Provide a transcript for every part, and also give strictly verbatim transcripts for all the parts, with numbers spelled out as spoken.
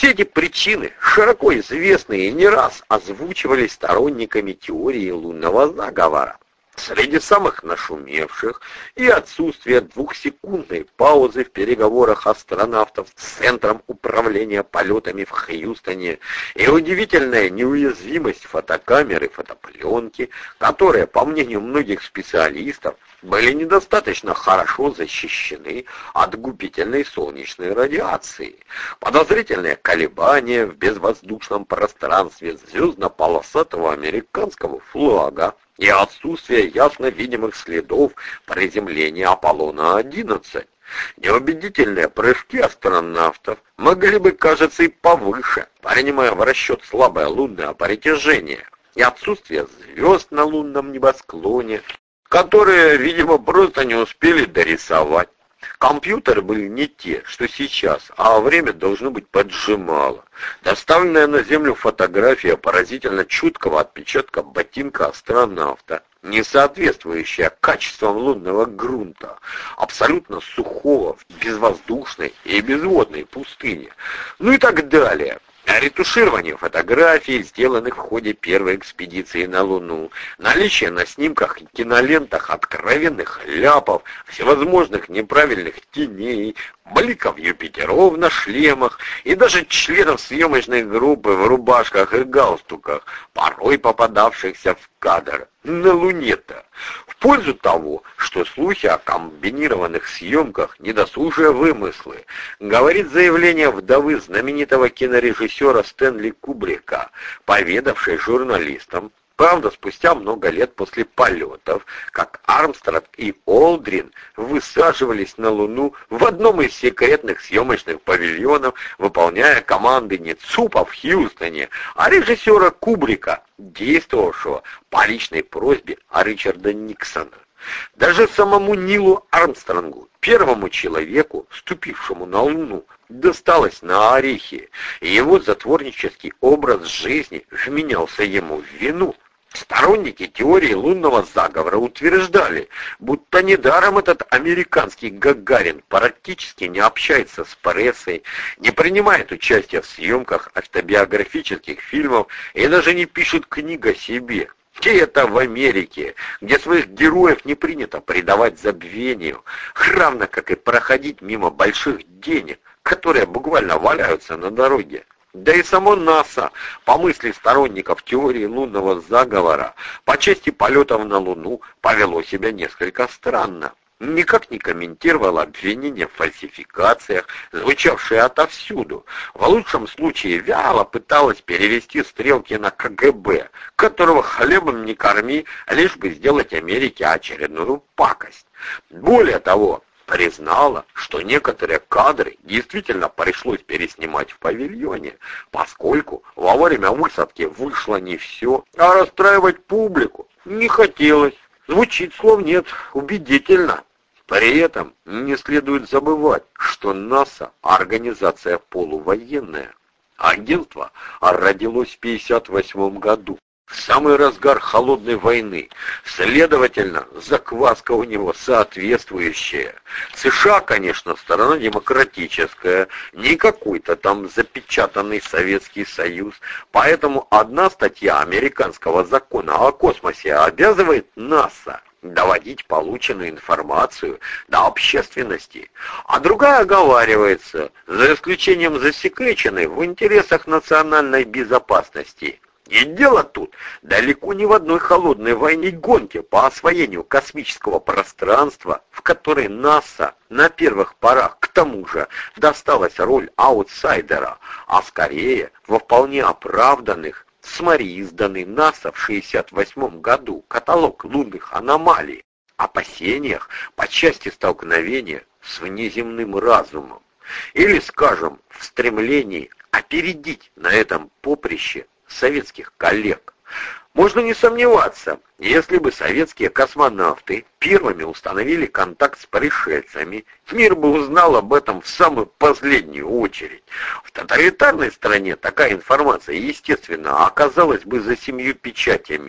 Все эти причины широко известны и не раз озвучивались сторонниками теории лунного заговора. Среди самых нашумевших и отсутствие двухсекундной паузы в переговорах астронавтов с Центром управления полетами в Хьюстоне и удивительная неуязвимость фотокамер и фотопленки, которые, по мнению многих специалистов, были недостаточно хорошо защищены от губительной солнечной радиации. Подозрительные колебания в безвоздушном пространстве звездно-полосатого американского флага и отсутствие ясно видимых следов приземления Аполлона одиннадцать. Неубедительные прыжки астронавтов могли бы, кажется, и повыше, принимая в расчет слабое лунное притяжение и отсутствие звезд на лунном небосклоне, которые, видимо, просто не успели дорисовать. Компьютеры были не те, что сейчас, а время должно быть поджимало. Доставленная на Землю фотография поразительно чуткого отпечатка ботинка астронавта, не соответствующая качествам лунного грунта, абсолютно сухого в безвоздушной и безводной пустыне, ну и так далее. Ретуширование фотографий, сделанных в ходе первой экспедиции на Луну, наличие на снимках и кинолентах откровенных ляпов, всевозможных неправильных теней, бликов Юпитеров на шлемах и даже членов съемочной группы в рубашках и галстуках, порой попадавшихся в кадр на Луне-то, в пользу того, что слухи о комбинированных съемках недосужие вымыслы, говорит заявление вдовы знаменитого кинорежиссера Стэнли Кубрика, поведавшей журналистам, правда, спустя много лет после полетов, как Армстронг и Олдрин высаживались на Луну в одном из секретных съемочных павильонов, выполняя команды не ЦУПа в Хьюстоне, а режиссера Кубрика, действовавшего по личной просьбе Ричарда Никсона. Даже самому Нилу Армстронгу, первому человеку, ступившему на Луну, досталось на орехи, и его затворнический образ жизни вменялся ему в вину. Сторонники теории лунного заговора утверждали, будто недаром этот американский Гагарин практически не общается с прессой, не принимает участия в съемках автобиографических фильмов и даже не пишет книг о себе. И это в Америке, где своих героев не принято предавать забвению, равно как и проходить мимо больших денег, которые буквально валяются на дороге. Да и само НАСА, по мысли сторонников теории лунного заговора, по части полетов на Луну повело себя несколько странно. Никак не комментировало обвинения в фальсификациях, звучавшие отовсюду. В лучшем случае вяло пыталась перевести стрелки на КГБ, которого хлебом не корми, лишь бы сделать Америке очередную пакость. Более того, признала, что некоторые кадры действительно пришлось переснимать в павильоне, поскольку во время высадки вышло не все, а расстраивать публику не хотелось. Звучит, слов нет, убедительно. При этом не следует забывать, что НАСА – организация полувоенная. Агентство родилось в пятьдесят восьмом году, в самый разгар холодной войны. Следовательно, закваска у него соответствующая. США, конечно, страна демократическая, не какой-то там запечатанный Советский Союз. Поэтому одна статья американского закона о космосе обязывает НАСА доводить полученную информацию до общественности, а другая оговаривается, за исключением засекреченной в интересах национальной безопасности. И дело тут далеко не в одной холодной войне гонке по освоению космического пространства, в которой НАСА на первых порах к тому же досталась роль аутсайдера, а скорее во вполне оправданных, смотри, изданный НАСА в шестьдесят восьмом году каталог лунных аномалий, опасениях по части столкновения с внеземным разумом, или, скажем, в стремлении опередить на этом поприще советских коллег. Можно не сомневаться, если бы советские космонавты первыми установили контакт с пришельцами, мир бы узнал об этом в самую последнюю очередь. В тоталитарной стране такая информация, естественно, оказалась бы за семью печатями.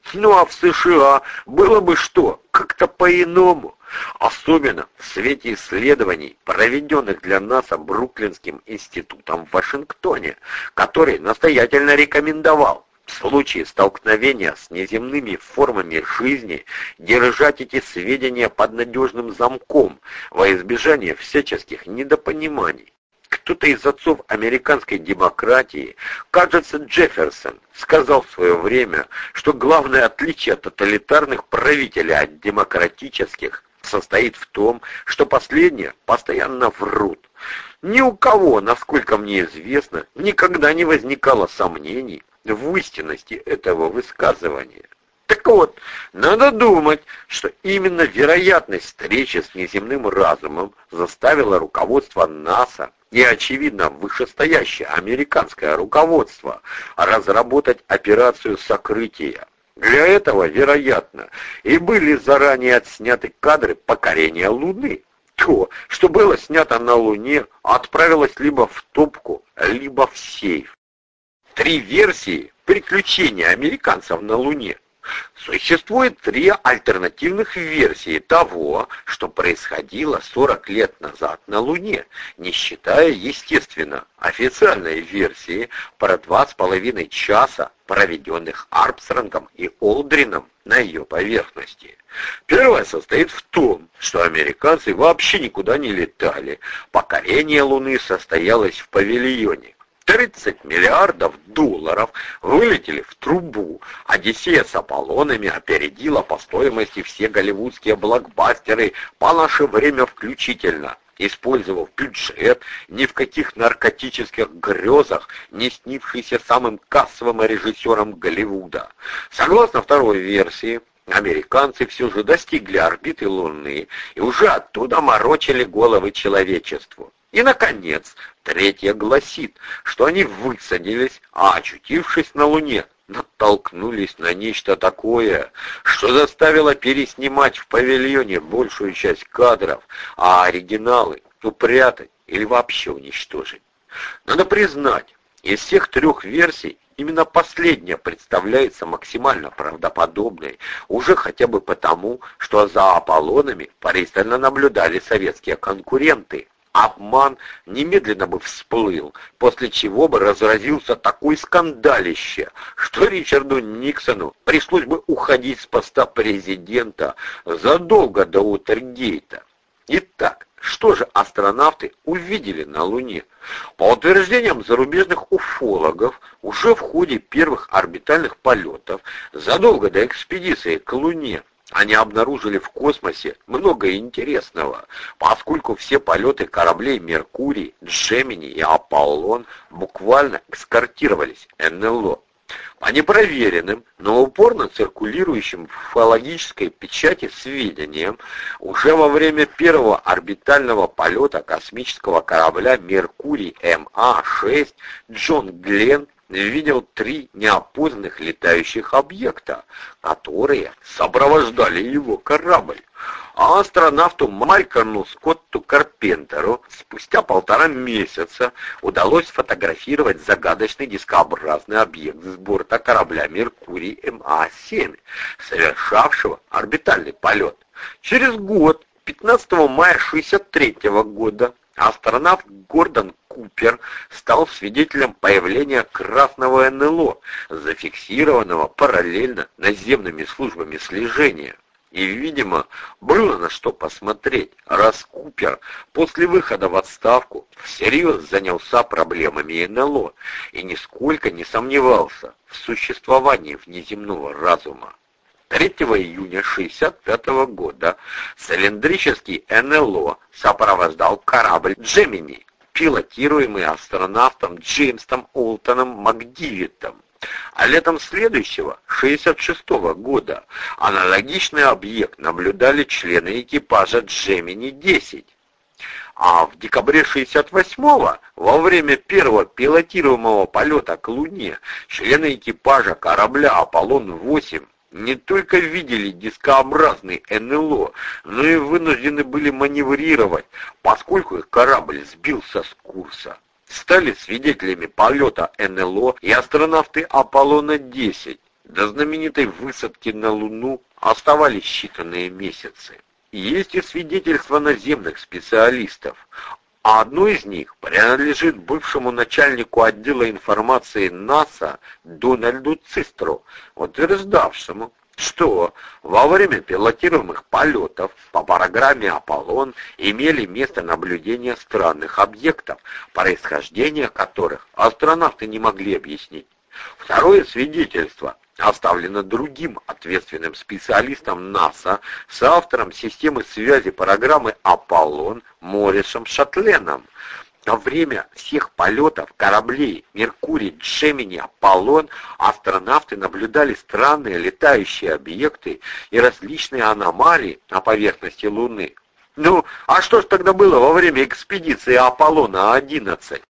Ну а в США было бы что? Как-то по-иному. Особенно в свете исследований, проведенных для НАСА Бруклинским институтом в Вашингтоне, который настоятельно рекомендовал в случае столкновения с неземными формами жизни держать эти сведения под надежным замком во избежание всяческих недопониманий. Кто-то из отцов американской демократии, кажется, Джефферсон, сказал в свое время, что главное отличие тоталитарных правителей от демократических состоит в том, что последние постоянно врут. Ни у кого, насколько мне известно, никогда не возникало сомнений в истинности этого высказывания. Так вот, надо думать, что именно вероятность встречи с неземным разумом заставила руководство НАСА и, очевидно, вышестоящее американское руководство разработать операцию сокрытия. Для этого, вероятно, и были заранее отсняты кадры покорения Луны. То, что было снято на Луне, отправилось либо в топку, либо в сейф. Три версии приключения американцев на Луне. Существует три альтернативных версии того, что происходило сорок лет назад на Луне, не считая, естественно, официальной версии про два с половиной часа, проведенных Армстронгом и Олдрином на ее поверхности. Первая состоит в том, что американцы вообще никуда не летали, покорение Луны состоялось в павильоне. тридцать миллиардов долларов вылетели в трубу. Одиссея с Аполлонами опередила по стоимости все голливудские блокбастеры по наше время включительно, использовав бюджет, ни в каких наркотических грезах, не снившийся самым кассовым режиссером Голливуда. Согласно второй версии, американцы все же достигли орбиты Луны и уже оттуда морочили головы человечеству. И, наконец, третья гласит, что они высадились, а, очутившись на Луне, натолкнулись на нечто такое, что заставило переснимать в павильоне большую часть кадров, а оригиналы упрятать или вообще уничтожить. Надо признать, из всех трех версий именно последняя представляется максимально правдоподобной, уже хотя бы потому, что за Аполлонами пристально наблюдали советские конкуренты. Обман немедленно бы всплыл, после чего бы разразился такой скандалище, что Ричарду Никсону пришлось бы уходить с поста президента задолго до Уотергейта. Итак, что же астронавты увидели на Луне? По утверждениям зарубежных уфологов, уже в ходе первых орбитальных полетов, задолго до экспедиции к Луне, они обнаружили в космосе много интересного, поскольку все полеты кораблей «Меркурий», «Джемини» и «Аполлон» буквально эскортировались эн эл о. По непроверенным, но упорно циркулирующим в уфологической печати сведениям, уже во время первого орбитального полета космического корабля «Меркурий эм а шесть» Джон Гленн видел три неопознанных летающих объекта, которые сопровождали его корабль. А астронавту Малькольму Скотту Карпентеру спустя полтора месяца удалось сфотографировать загадочный дискообразный объект с борта корабля «Меркурий эм а семь», совершавшего орбитальный полет. Через год, пятнадцатого мая шестьдесят третьего года, астронавт Гордон Купер стал свидетелем появления красного эн эл о, зафиксированного параллельно наземными службами слежения. И, видимо, было на что посмотреть, раз Купер после выхода в отставку всерьез занялся проблемами эн эл о и нисколько не сомневался в существовании внеземного разума. третьего июня шестьдесят пятого года цилиндрический эн эл о сопровождал корабль «Джемини», пилотируемый астронавтом Джеймсом Олтоном Макдивиттом. А летом следующего, шестьдесят шестого года, аналогичный объект наблюдали члены экипажа «Джемини десять». А в декабре шестьдесят восьмого, во время первого пилотируемого полета к Луне, члены экипажа корабля «Аполлон восемь» не только видели дискообразный эн эл о, но и вынуждены были маневрировать, поскольку их корабль сбился с курса. Стали свидетелями полета эн эл о и астронавты Аполлона десять. До знаменитой высадки на Луну оставались считанные месяцы. Есть и свидетельства наземных специалистов. А одно из них принадлежит бывшему начальнику отдела информации НАСА Дональду Цистру, утверждавшему, что во время пилотируемых полетов по программе «Аполлон» имели место наблюдения странных объектов, происхождение которых астронавты не могли объяснить. Второе свидетельство оставлено другим ответственным специалистом НАСА, соавтором системы связи программы «Аполлон» Морисом Шатленом. Во время всех полетов кораблей «Меркурий», «Джемини», «Аполлон» астронавты наблюдали странные летающие объекты и различные аномалии на поверхности Луны. Ну, а что ж тогда было во время экспедиции Аполлона одиннадцать?